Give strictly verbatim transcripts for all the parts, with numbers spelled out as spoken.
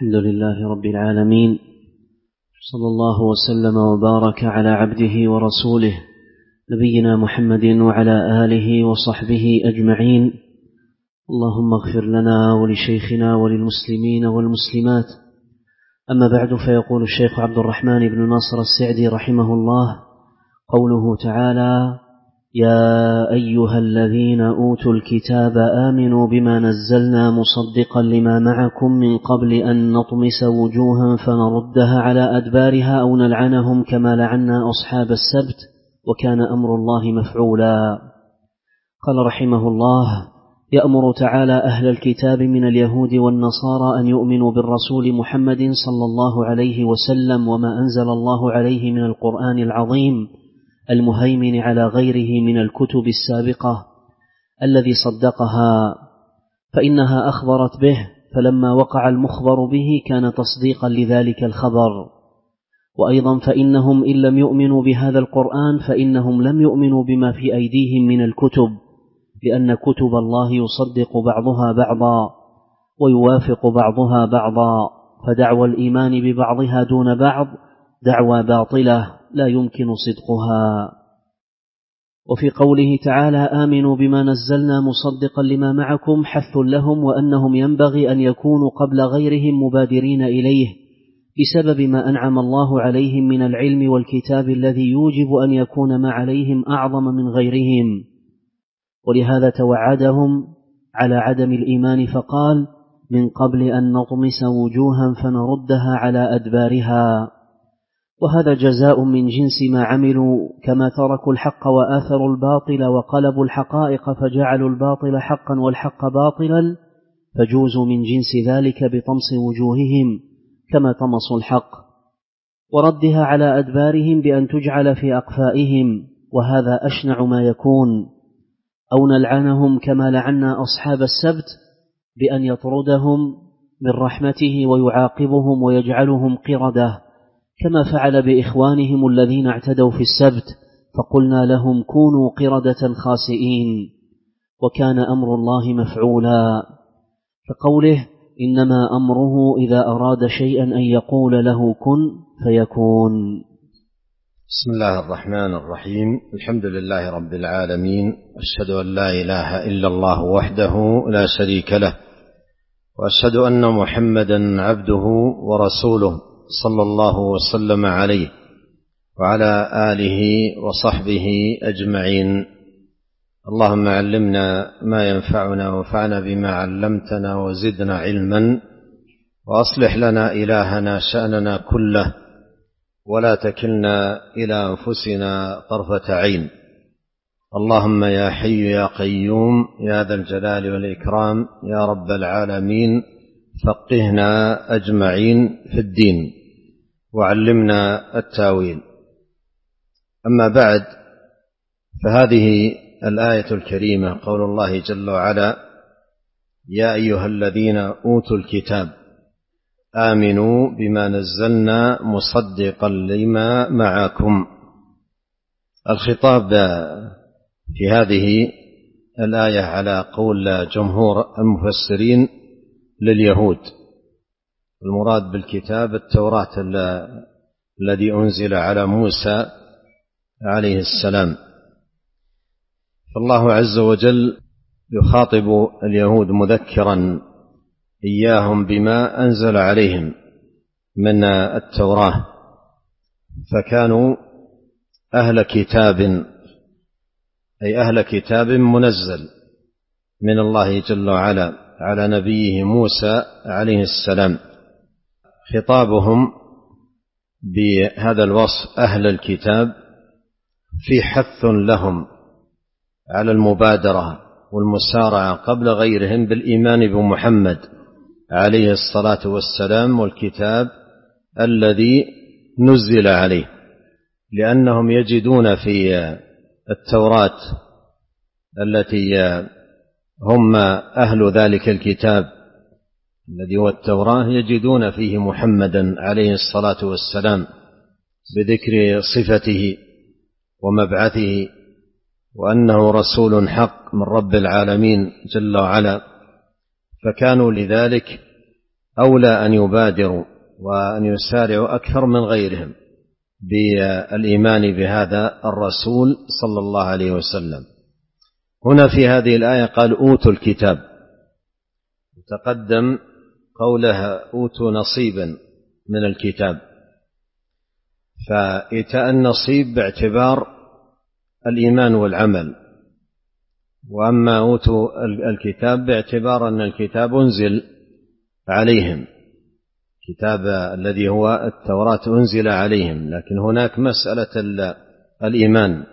الحمد لله رب العالمين، صلى الله وسلم وبارك على عبده ورسوله نبينا محمد وعلى آله وصحبه أجمعين. اللهم اغفر لنا ولشيخنا وللمسلمين والمسلمات. أما بعد، فيقول الشيخ عبد الرحمن بن ناصر السعدي رحمه الله: قوله تعالى: يا أيها الذين أوتوا الكتاب آمنوا بما نزلنا مصدقا لما معكم من قبل أن نطمس وجوها فنردها على أدبارها أو نلعنهم كما لعنا أصحاب السبت وكان أمر الله مفعولا. قال رحمه الله: يأمر تعالى أهل الكتاب من اليهود والنصارى أن يؤمنوا بالرسول محمد صلى الله عليه وسلم وما أنزل الله عليه من القرآن العظيم المهيمن على غيره من الكتب السابقة الذي صدقها، فإنها أخبرت به، فلما وقع المخبر به كان تصديقا لذلك الخبر. وأيضا فإنهم إن لم يؤمنوا بهذا القرآن فإنهم لم يؤمنوا بما في أيديهم من الكتب، لأن كتب الله يصدق بعضها بعضا ويوافق بعضها بعضا، فدعوى الإيمان ببعضها دون بعض دعوى باطلة لا يمكن صدقها. وفي قوله تعالى: آمنوا بما نزلنا مصدقا لما معكم، حث لهم وأنهم ينبغي أن يكونوا قبل غيرهم مبادرين إليه بسبب ما أنعم الله عليهم من العلم والكتاب الذي يوجب أن يكون ما عليهم أعظم من غيرهم، ولهذا توعدهم على عدم الإيمان فقال: من قبل أن نطمس وجوها فنردها على أدبارها. وهذا جزاء من جنس ما عملوا، كما تركوا الحق وآثروا الباطل وقلبوا الحقائق فجعلوا الباطل حقا والحق باطلا، فجوزوا من جنس ذلك بطمس وجوههم كما طمسوا الحق، وردها على أدبارهم بأن تجعل في أقفائهم، وهذا أشنع ما يكون. أو نلعنهم كما لعنا أصحاب السبت بأن يطردهم من رحمته ويعاقبهم ويجعلهم قردة، كما فعل بإخوانهم الذين اعتدوا في السبت فقلنا لهم كونوا قردة خاسئين، وكان أمر الله مفعولا، كقوله: إنما أمره إذا أراد شيئا أن يقول له كن فيكون. بسم الله الرحمن الرحيم. الحمد لله رب العالمين، أشهد أن لا إله إلا الله وحده لا شريك له، وأشهد أن محمدا عبده ورسوله صلى الله وسلم عليه وعلى آله وصحبه أجمعين. اللهم علمنا ما ينفعنا وانفعنا بما علمتنا وزدنا علما، وأصلح لنا إلهنا شأننا كله، ولا تكلنا إلى أنفسنا طرفة عين. اللهم يا حي يا قيوم يا ذا الجلال والإكرام يا رب العالمين، فقهنا أجمعين في الدين وعلمنا التاويل. أما بعد، فهذه الآية الكريمة قول الله جل وعلا: يا أيها الذين أوتوا الكتاب آمنوا بما نزلنا مصدقا لما معكم. الخطاب في هذه الآية على قول جمهور المفسرين لليهود، المراد بالكتاب التوراة الذي أنزل على موسى عليه السلام. فالله عز وجل يخاطب اليهود مذكرا إياهم بما أنزل عليهم من التوراة، فكانوا أهل كتاب، أي أهل كتاب منزل من الله جل وعلا على نبيه موسى عليه السلام. خطابهم بهذا الوصف أهل الكتاب في حث لهم على المبادرة والمسارعة قبل غيرهم بالإيمان بمحمد عليه الصلاة والسلام والكتاب الذي نزل عليه، لأنهم يجدون في التوراة التي هم أهل ذلك الكتاب الذي هو التوراة، يجدون فيه محمدا عليه الصلاة والسلام بذكر صفته ومبعثه وأنه رسول حق من رب العالمين جل وعلا، فكانوا لذلك أولى أن يبادروا وأن يسارعوا أكثر من غيرهم بالإيمان بهذا الرسول صلى الله عليه وسلم. هنا في هذه الآية قال أوتوا الكتاب، تقدم قولها أوتوا نصيبا من الكتاب، فإيتاء النصيب باعتبار الإيمان والعمل، وأما أوتوا الكتاب باعتبار أن الكتاب أنزل عليهم، كتاب الذي هو التوراة أنزل عليهم، لكن هناك مسألة الإيمان.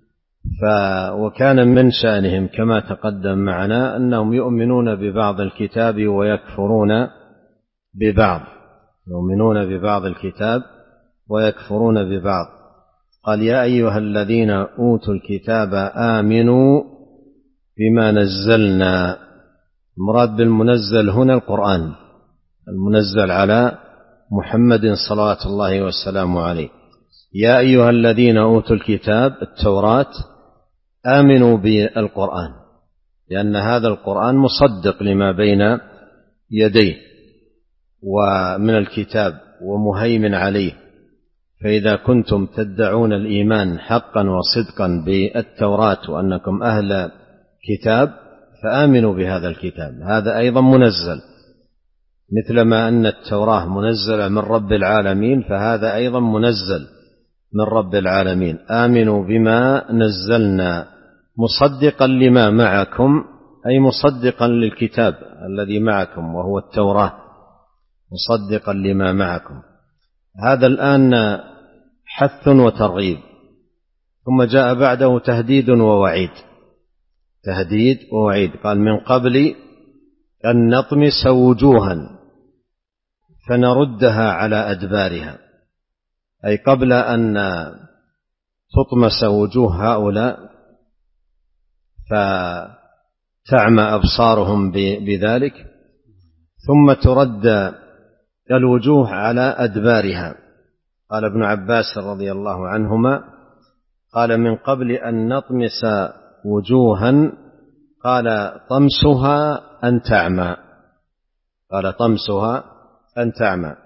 وكان من شأنهم كما تقدم معنا أنهم يؤمنون ببعض الكتاب ويكفرون ببعض، يؤمنون ببعض الكتاب ويكفرون ببعض. قال يا أيها الذين أوتوا الكتاب آمنوا بما نزلنا. مراد بالمنزل هنا القرآن المنزل على محمد صلوات الله والسلام عليه. يا أيها الذين أوتوا الكتاب التوراة آمنوا بالقرآن، لأن هذا القرآن مصدق لما بين يديه ومن الكتاب ومهيمن عليه، فإذا كنتم تدعون الإيمان حقا وصدقا بالتوراة وأنكم أهل كتاب فآمنوا بهذا الكتاب، هذا أيضا منزل، مثلما أن التوراة منزلة من رب العالمين فهذا أيضا منزل من رب العالمين. آمنوا بما نزلنا مصدقا لما معكم، أي مصدقا للكتاب الذي معكم وهو التوراة، مصدقا لما معكم. هذا الآن حث وترغيب، ثم جاء بعده تهديد ووعيد، تهديد ووعيد. قال من قبل أن نطمس وجوها فنردها على أدبارها، أي قبل أن تطمس وجوه هؤلاء فتعمى أبصارهم بذلك، ثم ترد الوجوه على أدبارها. قال ابن عباس رضي الله عنهما قال من قبل أن نطمس وجوها، قال طمسها أن تعمى، قال طمسها أن تعمى،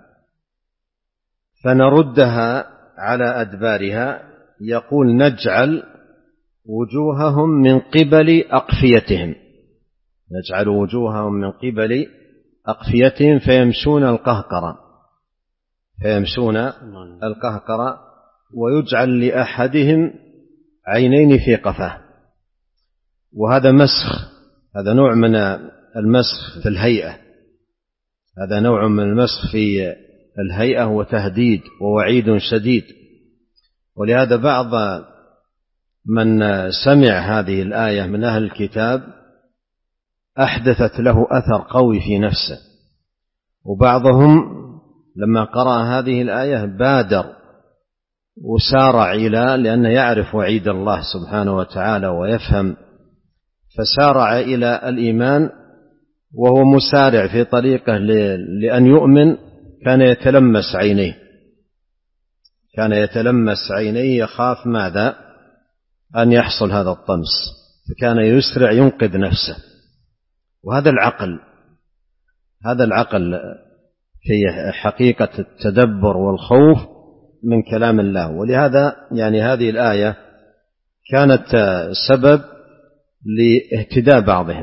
فنردها على أدبارها. يقول نجعل وجوههم من قبل أقفيتهم، نجعل وجوههم من قبل أقفيتهم فيمشون القهقرة، فيمشون القهقرة، ويجعل لأحدهم عينين في قفاه. وهذا مسخ، هذا نوع من المسخ في الهيئة، هذا نوع من المسخ في الهيئة وتهديد ووعيد شديد. ولهذا بعض من سمع هذه الآية من أهل الكتاب أحدثت له أثر قوي في نفسه، وبعضهم لما قرأ هذه الآية بادر وسارع إلى، لأنه يعرف وعيد الله سبحانه وتعالى ويفهم، فسارع إلى الإيمان وهو مسارع في طريقه لأن يؤمن. كان يتلمس عينيه، كان يتلمس عينيه يخاف ماذا؟ أن يحصل هذا الطمس، فكان يسرع ينقذ نفسه. وهذا العقل، هذا العقل في حقيقة التدبر والخوف من كلام الله. ولهذا يعني هذه الآية كانت سبب لاهتداء بعضهم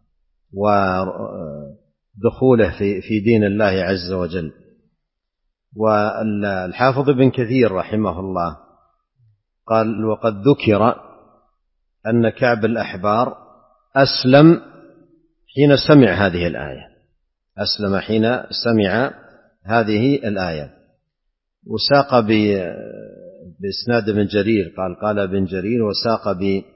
ودخوله في في دين الله عز وجل. والحافظ ابن كثير رحمه الله قال وقد ذكر أن كعب الأحبار أسلم حين سمع هذه الآية، أسلم حين سمع هذه الآية. وساق بإسناد ابن جرير، قال قال ابن جرير وساق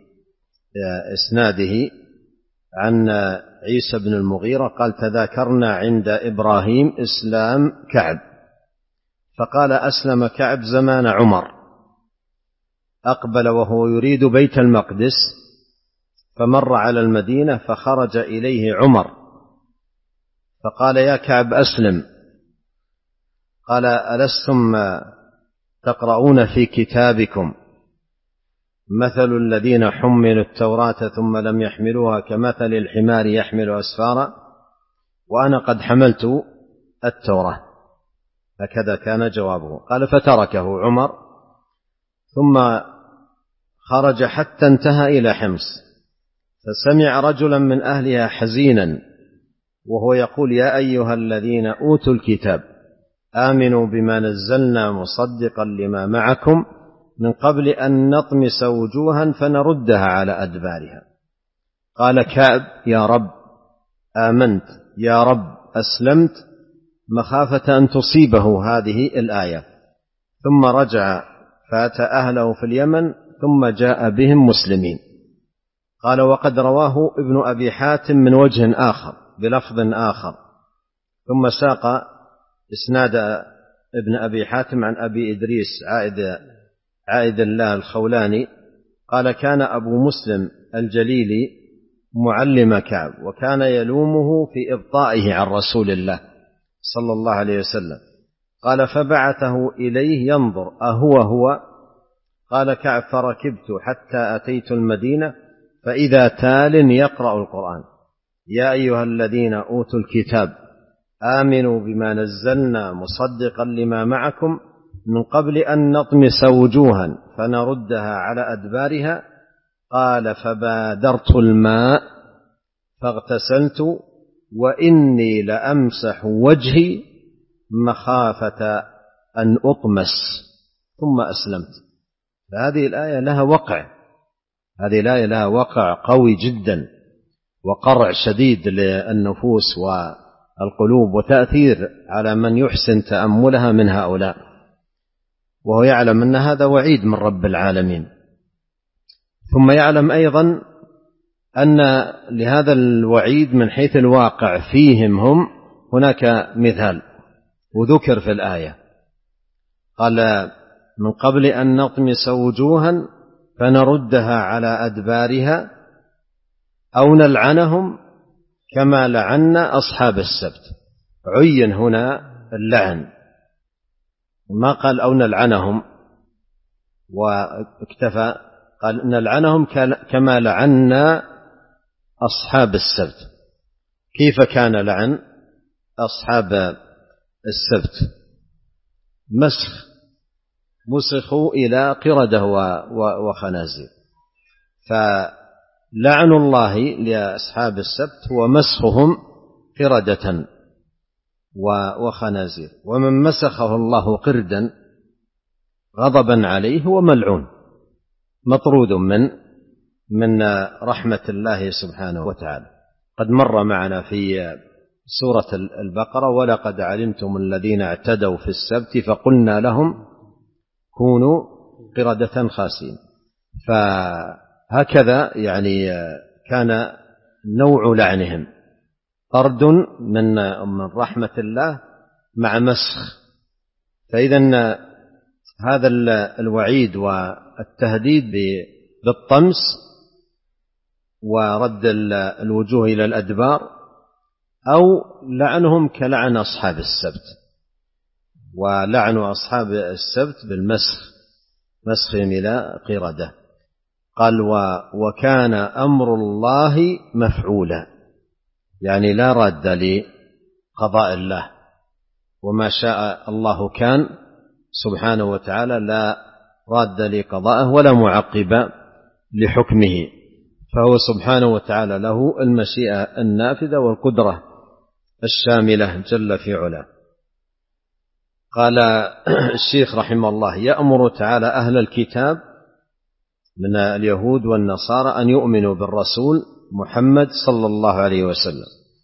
بإسناده عن عيسى بن المغيرة قال تذاكرنا عند إبراهيم إسلام كعب، فقال أسلم كعب زمان عمر، أقبل وهو يريد بيت المقدس، فمر على المدينة فخرج إليه عمر فقال يا كعب أسلم. قال ألستم تقرؤون في كتابكم مثل الذين حملوا التوراة ثم لم يحملوها كمثل الحمار يحمل أسفارا، وأنا قد حملت التوراة. هكذا كان جوابه. قال فتركه عمر ثم خرج حتى انتهى إلى حمص، فسمع رجلا من أهلها حزينا وهو يقول يا أيها الذين أوتوا الكتاب آمنوا بما نزلنا مصدقا لما معكم من قبل أن نطمس وجوها فنردها على أدبارها. قال كعب يا رب آمنت، يا رب أسلمت، مخافة أن تصيبه هذه الآية. ثم رجع فأتى أهله في اليمن ثم جاء بهم مسلمين. قال وقد رواه ابن أبي حاتم من وجه آخر بلفظ آخر، ثم ساق إسناد ابن أبي حاتم عن أبي إدريس عائد, عائد الله الخولاني قال كان أبو مسلم الجليلي معلم كعب وكان يلومه في إبطائه عن رسول الله صلى الله عليه وسلم. قال فبعثه إليه ينظر أهو هو؟ قال كعب فركبت حتى أتيت المدينة فإذا تال يقرأ القرآن يا أيها الذين أوتوا الكتاب آمنوا بما نزلنا مصدقا لما معكم من قبل أن نطمس وجوها فنردها على أدبارها. قال فبادرت الماء فاغتسلت وإني لأمسح وجهي مخافة أن أطمس ثم أسلمت. فهذه الآية لها وقع، هذه الآية لها وقع قوي جدا وقرع شديد للنفوس والقلوب وتأثير على من يحسن تأملها من هؤلاء، وهو يعلم أن هذا وعيد من رب العالمين. ثم يعلم أيضا أن لهذا الوعيد من حيث الواقع فيهم هم هناك مثال وذكر في الآية. قال من قبل أن نطمس وجوها فنردها على أدبارها أو نلعنهم كما لعنا أصحاب السبت. عين هنا اللعن، ما قال أو نلعنهم واكتفى، قال نلعنهم كما لعنا أصحاب السبت. كيف كان لعن أصحاب السبت؟ مسخ، مسخوا إلى قردة وخنازير، فلعن الله لأصحاب السبت هو مسخهم قردة وخنازير، ومن مسخه الله قردا غضبا عليه هو ملعون مطرود من من رحمة الله سبحانه وتعالى. قد مر معنا في سورة البقرة ولقد علمتم الذين اعتدوا في السبت فقلنا لهم كونوا قردة خاسئين. فهكذا يعني كان نوع لعنهم، طرد من من رحمة الله مع مسخ. فإذا هذا الوعيد والتهديد بالطمس ورد الوجوه إلى الأدبار أو لعنهم كلعن أصحاب السبت، ولعن أصحاب السبت بالمسخ، مسخهم إلى قردة. قال وكان أمر الله مفعولا، يعني لا راد لقضاء الله، وما شاء الله كان سبحانه وتعالى، لا راد لقضائه ولا معقب لحكمه، فهو سبحانه وتعالى له المشيئة النافذة والقدرة الشاملة جل في علاه. قال الشيخ رحمه الله يأمر تعالى أهل الكتاب من اليهود والنصارى أن يؤمنوا بالرسول محمد صلى الله عليه وسلم.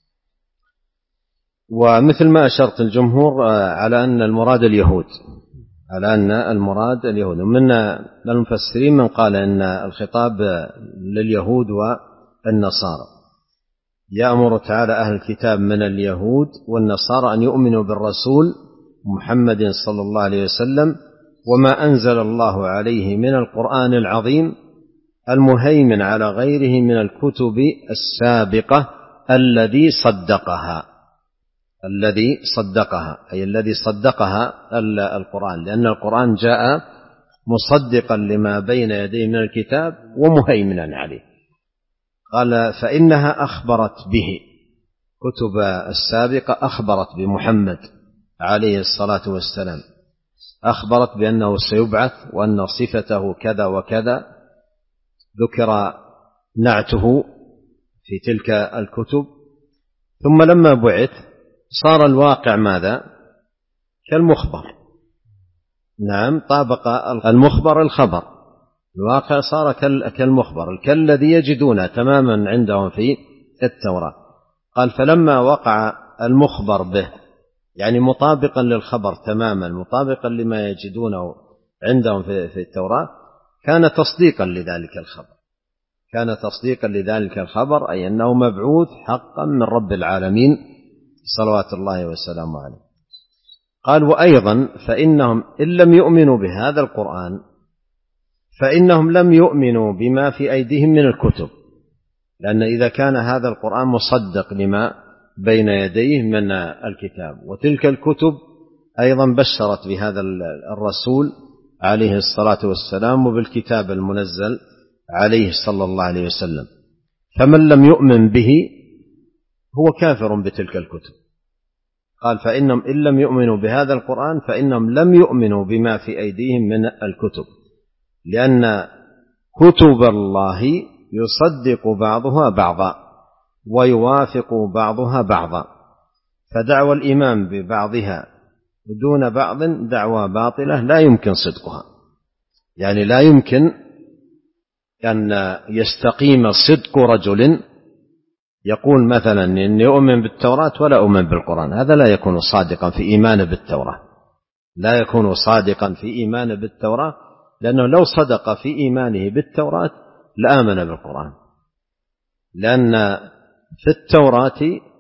ومثل ما أشرت الجمهور على أن المراد اليهود، على أن المراد اليهود. ومن المفسرين من قال أن الخطاب لليهود والنصارى. يأمر تعالى أهل الكتاب من اليهود والنصارى أن يؤمنوا بالرسول محمد صلى الله عليه وسلم وما أنزل الله عليه من القرآن العظيم المهيمن على غيره من الكتب السابقة الذي صدقها، الذي صدقها أي الذي صدقها القرآن، لأن القرآن جاء مصدقا لما بين يديه من الكتاب ومهيمنا عليه. قال فإنها أخبرت به، الكتب السابقة أخبرت بمحمد عليه الصلاة والسلام، أخبرت بأنه سيبعث وأن صفته كذا وكذا، ذكر نعته في تلك الكتب. ثم لما بعث صار الواقع ماذا؟ كالمخبر. نعم، طابق المخبر الخبر، الواقع صار كالمخبر، كالذي يجدونه تماما عندهم في التوراة. قال فلما وقع المخبر به، يعني مطابقا للخبر تماما، مطابقا لما يجدونه عندهم في التوراة، كان تصديقا لذلك الخبر، كان تصديقا لذلك الخبر، أي أنه مبعوث حقا من رب العالمين صلوات الله وسلامه عليه. قال وأيضا فإنهم إن لم يؤمنوا بهذا القرآن فإنهم لم يؤمنوا بما في أيديهم من الكتب، لأن إذا كان هذا القرآن مصدق لما بين يديه من الكتاب، وتلك الكتب أيضا بشرت بهذا الرسول عليه الصلاة والسلام وبالكتاب المنزل عليه صلى الله عليه وسلم، فمن لم يؤمن به هو كافر بتلك الكتب. قال فإنهم إن لم يؤمنوا بهذا القرآن فإنهم لم يؤمنوا بما في أيديهم من الكتب، لأن كتب الله يصدق بعضها بعضا ويوافق بعضها بعضا، فدعوى الإيمان ببعضها دون بعض دعوى باطلة لا يمكن صدقها، يعني لا يمكن أن يستقيم صدق رجل يقول مثلا إني أؤمن بالتوراة ولا أؤمن بالقرآن، هذا لا يكون صادقا في إيمانه بالتوراة، لا يكون صادقا في إيمانه بالتوراة، لأنه لو صدق في إيمانه بالتوراة لآمن بالقرآن، لأن في التوراة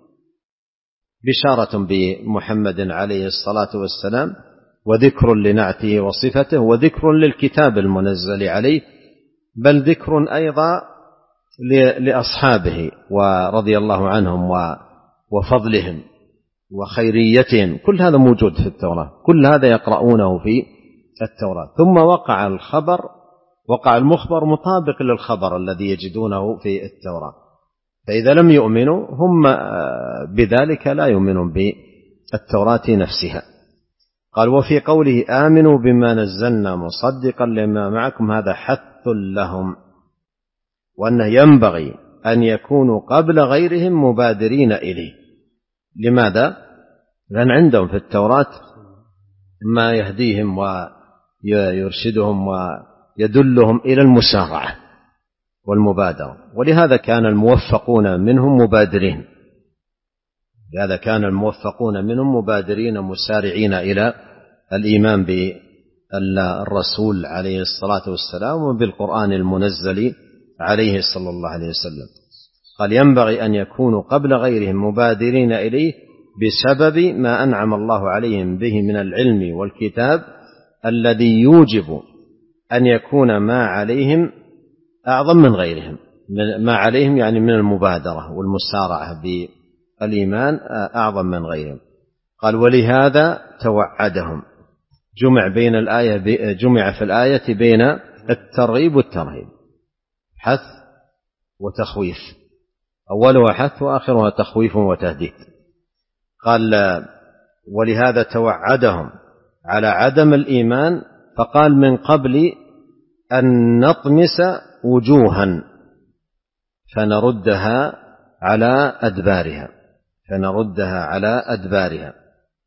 بشارة بمحمد عليه الصلاة والسلام وذكر لنعته وصفته وذكر للكتاب المنزل عليه، بل ذكر أيضا لأصحابه ورضي الله عنهم وفضلهم وخيريتهم، كل هذا موجود في التوراة، كل هذا يقرؤونه في التوراة. ثم وقع الخبر، وقع المخبر مطابق للخبر الذي يجدونه في التوراة، فإذا لم يؤمنوا هم بذلك لا يؤمنون بالتوراة نفسها. قال وفي قوله آمنوا بما نزلنا مصدقا لما معكم، هذا حث لهم، وأنه ينبغي أن يكونوا قبل غيرهم مبادرين إليه. لماذا؟ لأن عندهم في التوراة ما يهديهم ويرشدهم ويدلهم إلى المسارعة والمبادرة، ولهذا كان الموفقون منهم مبادرين، لهذا كان الموفقون منهم مبادرين مسارعين إلى الإيمان بالرسول عليه الصلاة والسلام وبالقرآن المنزل عليه صلى الله عليه وسلم. قال ينبغي أن يكونوا قبل غيرهم مبادرين إليه بسبب ما أنعم الله عليهم به من العلم والكتاب الذي يوجب أن يكون ما عليهم أعظم من غيرهم، ما عليهم يعني من المبادرة والمسارعة بالإيمان أعظم من غيرهم. قال ولهذا توعدهم، جمع بين الآية جمع في الآية بين الترغيب والترهيب، حث وتخويف، أولها حث وآخرها تخويف وتهديد. قال ولهذا توعدهم على عدم الإيمان، فقال من قبل أن نطمس وجوها فنردها على أدبارها، فنردها على أدبارها.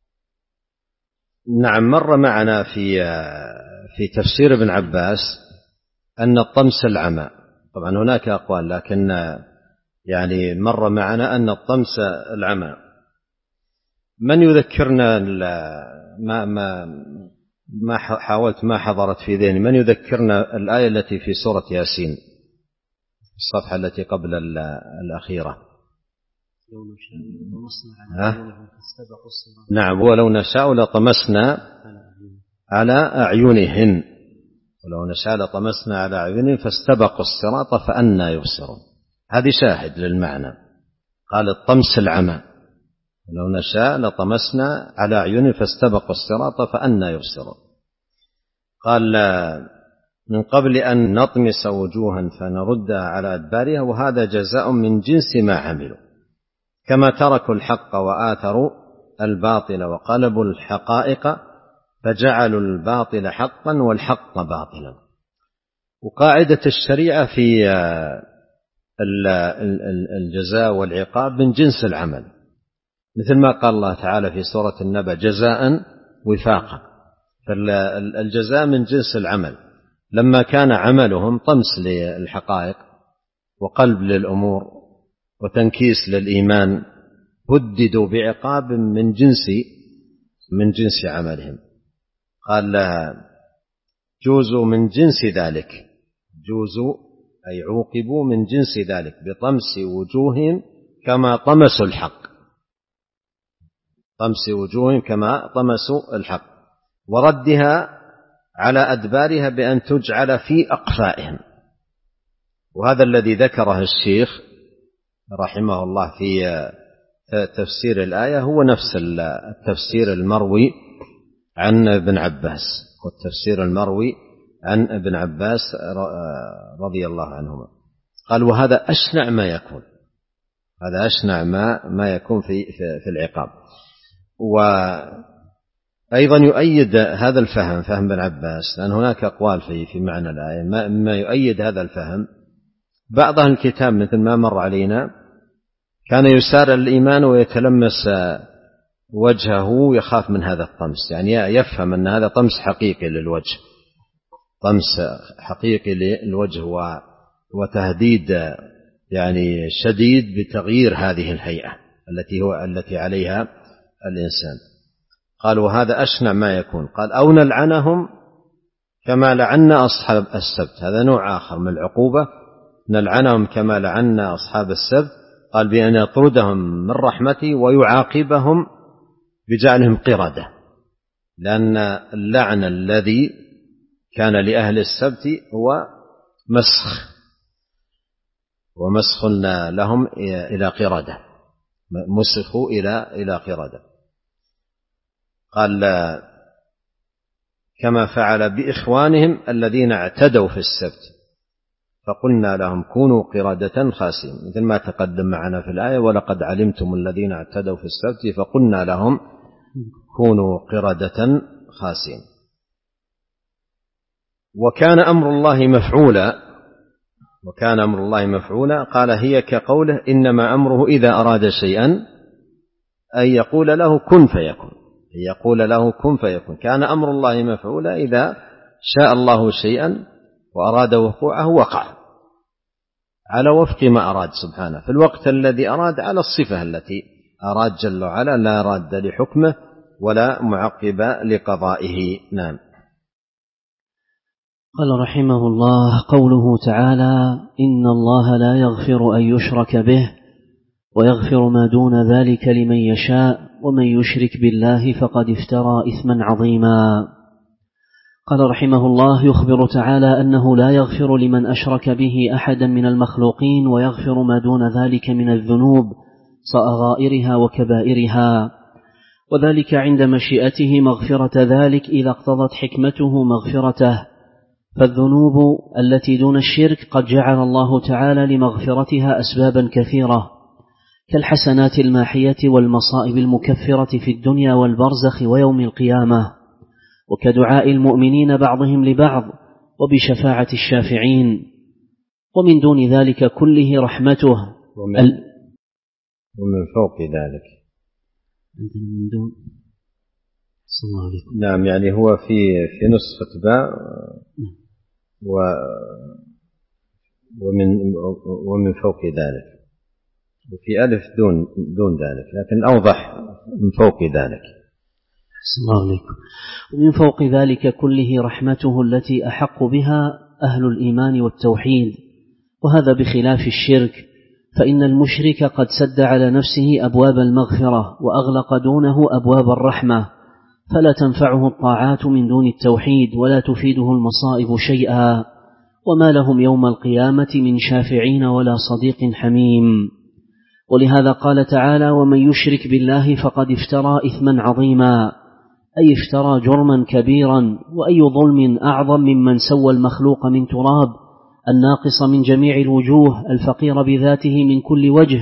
نعم، مر معنا في في تفسير ابن عباس أن الطمس العمى، طبعا هناك أقوال لكن يعني مر معنا أن الطمس العمى. من يذكرنا ما ما ما حاولت ما حضرت في ذهني، من يذكرنا الآية التي في سورة ياسين الصفحة التي قبل الأخيرة؟ نعم، ولو نشاء لطمسنا على أعينهم، ولو نشاء لطمسنا على أعينهم فاستبقوا الصراط فأنى يبصرون. هذه شاهد للمعنى، قال الطمس العمى، ولو نشاء لطمسنا على أعينهم فاستبقوا الصراط فأنى يبصرون. قال من قبل أن نطمس وجوها فنردها على أدبارها، وهذا جزاء من جنس ما عملوا، كما تركوا الحق وآثروا الباطل وقلبوا الحقائق فجعلوا الباطل حقا والحق باطلا. وقاعدة الشريعة في الجزاء والعقاب من جنس العمل، مثل ما قال الله تعالى في سورة النبأ جزاء وفاقا، فالجزاء من جنس العمل. لما كان عملهم طمس للحقائق وقلب للأمور وتنكيس للإيمان هددوا بعقاب من جنس من جنس عملهم. قال جوزوا من جنس ذلك، جوزوا أي عوقبوا من جنس ذلك بطمس وجوههم كما طمسوا الحق، طمس وجوههم كما طمسوا الحق، وردها على أدبارها بأن تجعل في أقفائهم. وهذا الذي ذكره الشيخ رحمه الله في تفسير الآية هو نفس التفسير المروي عن ابن عباس، والتفسير المروي عن ابن عباس رضي الله عنهما. قال وهذا أشنع ما يكون، هذا أشنع ما ما يكون في في العقاب. وأيضا يؤيد هذا الفهم فهم ابن عباس، لأن هناك أقوال في في معنى الآية ما يؤيد هذا الفهم. بعض أهل الكتاب مثل ما مر علينا كان يسار الإيمان ويتلمس وجهه يخاف من هذا الطمس، يعني يفهم أن هذا طمس حقيقي للوجه، طمس حقيقي للوجه وتهديد يعني شديد بتغيير هذه الهيئة التي هو التي عليها الإنسان. قال وهذا أشنع ما يكون. قال أو نلعنهم كما لعنا أصحاب السبت، هذا نوع آخر من العقوبة، نلعنهم كما لعنا أصحاب السبت. قال بأن يطردهم من رحمته ويعاقبهم بجعلهم قردة، لأن اللعن الذي كان لأهل السبت هو مسخ، ومسخ لهم إلى قردة، مسخوا إلى إلى قردة. قال كما فعل بإخوانهم الذين اعتدوا في السبت فقلنا لهم كونوا قردة خاسئين، مثل ما تقدم معنا في الآية ولقد علمتم الذين اعتدوا في السبت فقلنا لهم كونوا قردة خاسئين. وكان أمر الله مفعولا، وكان أمر الله مفعولا. قال هي كقوله إنما أمره إذا أراد شيئا أن يقول له كن فيكون، يقول له كن فيكون. كان أمر الله مفعولا، إذا شاء الله شيئا وأراد وقوعه وقع على وفق ما أراد سبحانه في الوقت الذي أراد، على الصفة التي أراد جل وعلا، لا راد لحكمه ولا معقب لقضائه. نعم. قال رحمه الله قوله تعالى إن الله لا يغفر أن يشرك به ويغفر ما دون ذلك لمن يشاء ومن يشرك بالله فقد افترى إثما عظيما. قال رحمه الله يخبر تعالى أنه لا يغفر لمن أشرك به أحدا من المخلوقين ويغفر ما دون ذلك من الذنوب صغائرها وكبائرها، وذلك عند مشيئته مغفرة ذلك إذا اقتضت حكمته مغفرته. فالذنوب التي دون الشرك قد جعل الله تعالى لمغفرتها أسبابا كثيرة كالحسنات الماحية والمصائب المكفرة في الدنيا والبرزخ ويوم القيامة، وكدعاء المؤمنين بعضهم لبعض، وبشفاعة الشافعين. ومن دون ذلك كله رحمته ومن, ال... ومن فوق ذلك من دون صلى الله عليه وسلم. نعم، يعني هو في في نسخة باء و ومن ومن فوق ذلك، وفي ألف دون دون ذلك، لكن الأوضح من فوق ذلك. صلى الله عليكم. ومن فوق ذلك كله رحمته التي أحق بها أهل الإيمان والتوحيد، وهذا بخلاف الشرك، فإن المشرك قد سد على نفسه أبواب المغفرة وأغلق دونه أبواب الرحمة، فلا تنفعه الطاعات من دون التوحيد ولا تفيده المصائب شيئا، وما لهم يوم القيامة من شافعين ولا صديق حميم. ولهذا قال تعالى ومن يشرك بالله فقد افترى إثما عظيما، أي افترى جرما كبيرا، وأي ظلم أعظم ممن سوى المخلوق من تراب الناقص من جميع الوجوه الفقير بذاته من كل وجه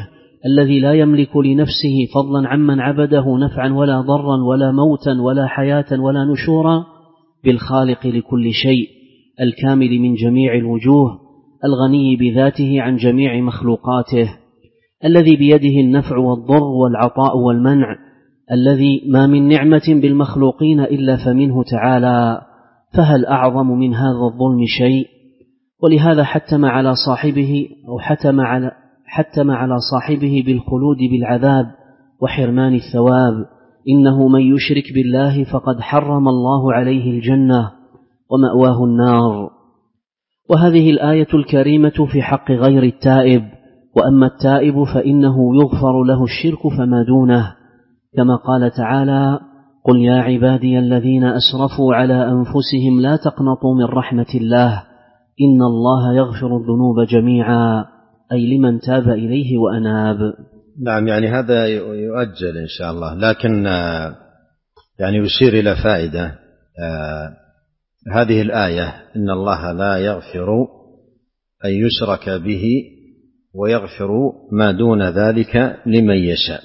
الذي لا يملك لنفسه فضلا عمن عبده نفعا ولا ضرا ولا موتا ولا حياة ولا نشورا، بالخالق لكل شيء الكامل من جميع الوجوه الغني بذاته عن جميع مخلوقاته، الذي بيده النفع والضر والعطاء والمنع، الذي ما من نعمة بالمخلوقين إلا فمنه تعالى، فهل أعظم من هذا الظلم شيء؟ ولهذا حتم على صاحبه أو حتم على حتم على صاحبه بالخلود بالعذاب وحرمان الثواب. إنه من يشرك بالله فقد حرم الله عليه الجنة ومأواه النار. وهذه الآية الكريمة في حق غير التائب، وأما التائب فإنه يغفر له الشرك فما دونه، كما قال تعالى: قل يا عبادي الذين أسرفوا على أنفسهم لا تقنطوا من رحمة الله إن الله يغفر الذنوب جميعا، أي لمن تاب إليه وأناب. نعم، يعني هذا يؤجل إن شاء الله، لكن يعني يشير إلى فائدة هذه الآية: إن الله لا يغفر أن يشرك به ويغفر ما دون ذلك لمن يشاء.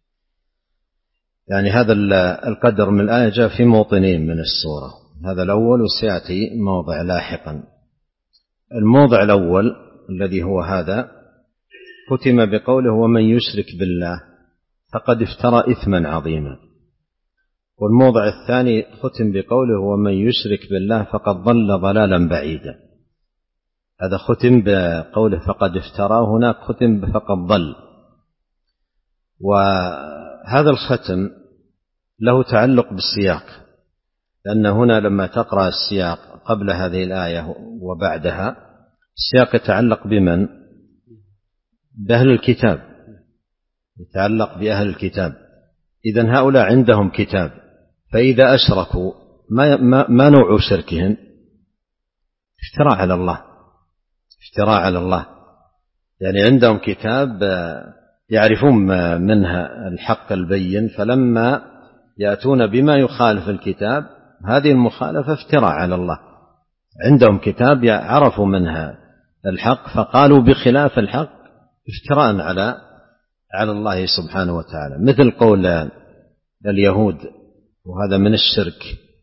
يعني هذا القدر من الآية جاء في موطنين من السورة، هذا الأول وسيأتي موضع لاحقا. الموضع الأول الذي هو هذا ختم بقوله: ومن يشرك بالله فقد افترى إثما عظيما. والموضع الثاني ختم بقوله: ومن يشرك بالله فقد ضل ضلالا بعيدا. هذا ختم بقوله فقد افترى، هناك ختم بفقد ضل. وهذا الختم له تعلق بالسياق، لأن هنا لما تقرأ السياق قبل هذه الآية وبعدها، السياق يتعلق بمن؟ بأهل الكتاب، يتعلق بأهل الكتاب. إذن هؤلاء عندهم كتاب، فإذا أشركوا ما, ما, ما نوع شركهم؟ افتراء على الله، افتراء على الله. يعني عندهم كتاب يعرفون منها الحق البين، فلما يأتون بما يخالف الكتاب هذه المخالفة افتراء على الله. عندهم كتاب عرفوا منها الحق فقالوا بخلاف الحق افتراء على على الله سبحانه وتعالى، مثل قول اليهود، وهذا من الشرك،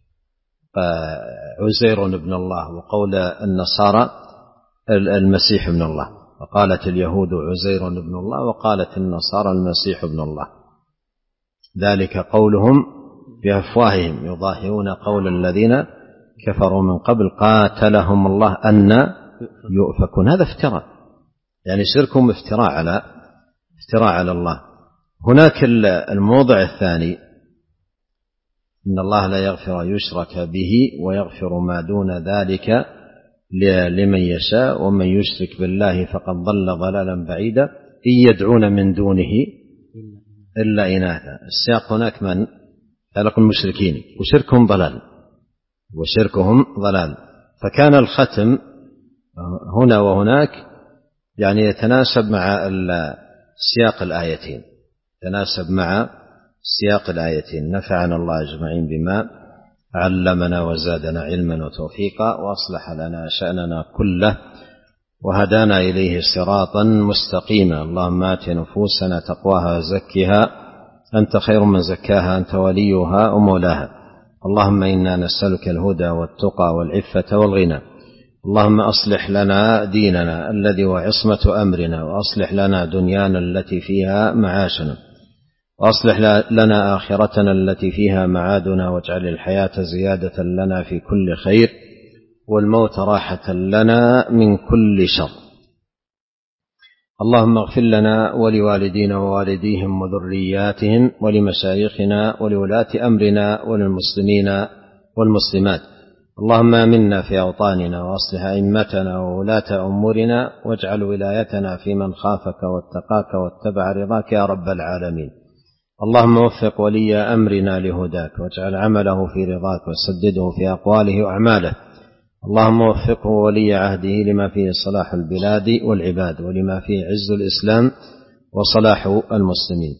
عزير ابن الله، وقول النصارى المسيح ابن الله. وقالت اليهود عزير ابن الله وقالت النصارى المسيح ابن الله، ذلك قولهم بأفواههم يضاهئون قول الذين كفروا من قبل قاتلهم الله أن يؤفكون. هذا افتراء، يعني شركهم افتراء على افتراء على الله. هناك الموضع الثاني: إن الله لا يغفر أن يشرك به ويغفر ما دون ذلك لمن يشاء ومن يشرك بالله فقد ضل ضلالا بعيدا إن يدعون من دونه إلا إناثا. السياق هناك من خلق المشركين وشركهم ضلال وشركهم ضلال، فكان الختم هنا وهناك يعني يتناسب مع سياق الآيتين، يتناسب مع سياق الآيتين. نفعنا الله أجمعين بما علمنا وزادنا علما وتوفيقا، وأصلح لنا شأننا كله، وهدانا إليه صراطا مستقيما. اللهم آت نفوسنا تقواها وزكها أنت خير من زكاها أنت وليها ومولاها. اللهم إنا نسألك الهدى والتقى والعفة والغنى. اللهم أصلح لنا ديننا الذي هو عصمة أمرنا، وأصلح لنا دنيانا التي فيها معاشنا، وأصلح لنا آخرتنا التي فيها معادنا، واجعل الحياة زيادة لنا في كل خير والموت راحة لنا من كل شر. اللهم اغفر لنا ولوالدينا ووالديهم وذرياتهم ولمشايخنا ولولاة أمرنا وللمسلمين والمسلمات. اللهم آمنا في أوطاننا وأصلح أئمتنا وولاة أمورنا، واجعل ولايتنا في من خافك واتقاك واتبع رضاك يا رب العالمين. اللهم وفق ولي أمرنا لهداك، واجعل عمله في رضاك، وسدده في أقواله وأعماله. اللهم وفقه ولي عهده لما فيه صلاح البلاد والعباد، ولما فيه عز الإسلام وصلاح المسلمين.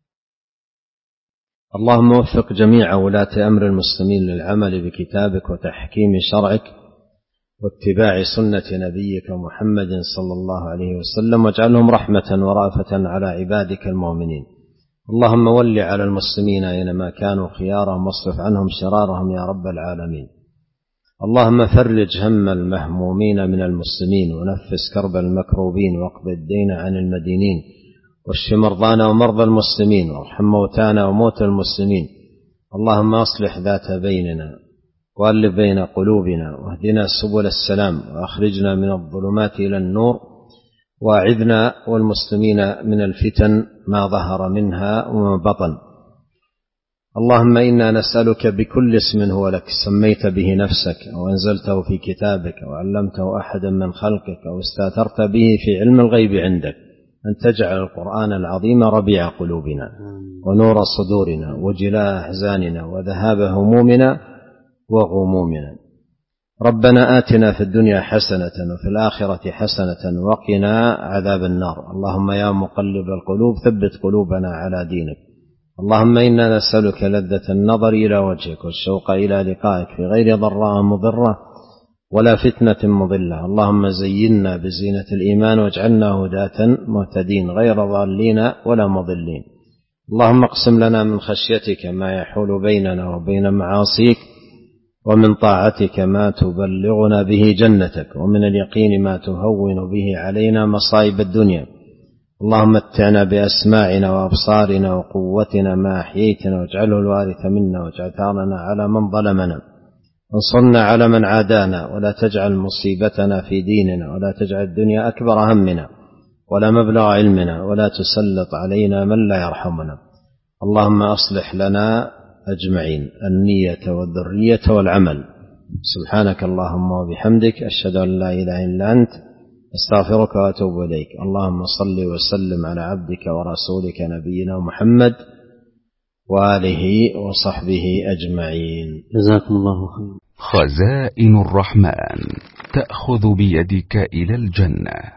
اللهم وفق جميع ولاة أمر المسلمين للعمل بكتابك وتحكيم شرعك، واتباع سنة نبيك محمد صلى الله عليه وسلم، واجعلهم رحمة ورأفة على عبادك المؤمنين. اللهم ول على المسلمين أينما كانوا خيارهم، واصرف عنهم شرارهم يا رب العالمين. اللهم فرج هم المهمومين من المسلمين، ونفس كرب المكروبين، واقض الدين عن المدينين، واشف مرضانا ومرضى المسلمين، وارحم موتانا وموتى المسلمين. اللهم أصلح ذات بيننا، وألف بين قلوبنا، واهدنا سبل السلام، وأخرجنا من الظلمات إلى النور، وأعذنا والمسلمين من الفتن ما ظهر منها وما بطن. اللهم إنا نسألك بكل اسم هو لك سميت به نفسك، أو أنزلته في كتابك، أو علمته أحدا من خلقك، أو استأثرت به في علم الغيب عندك، أن تجعل القرآن العظيم ربيع قلوبنا ونور صدورنا وجلاء أحزاننا وذهاب همومنا وغمومنا. ربنا آتنا في الدنيا حسنة وفي الآخرة حسنة وقنا عذاب النار. اللهم يا مقلب القلوب ثبت قلوبنا على دينك. اللهم إنا نسألك لذة النظر إلى وجهك، والشوق إلى لقائك في غير ضراء مضرة ولا فتنة مضلة. اللهم زينا بزينة الإيمان، واجعلنا هداة مهتدين غير ضالين ولا مضلين. اللهم اقسم لنا من خشيتك ما يحول بيننا وبين معاصيك، ومن طاعتك ما تبلغنا به جنتك، ومن اليقين ما تهون به علينا مصائب الدنيا. اللهم متعنا بأسماعنا وأبصارنا وقوتنا ما أحييتنا، واجعله الوارث منا، واجعل ثارنا على من ظلمنا، وانصرنا على من عادانا، ولا تجعل مصيبتنا في ديننا، ولا تجعل الدنيا أكبر همنا ولا مبلغ علمنا، ولا تسلط علينا من لا يرحمنا. اللهم أصلح لنا أجمعين النية والذرية والعمل. سبحانك اللهم وبحمدك، أشهد أن لا إله إلا أنت، أستغفرك وأتوب إليك. اللهم صل وسلم على عبدك ورسولك نبينا محمد وآله وصحبه أجمعين. جزاكم الله خيرا. خزائن الرحمن تأخذ بيدك إلى الجنة.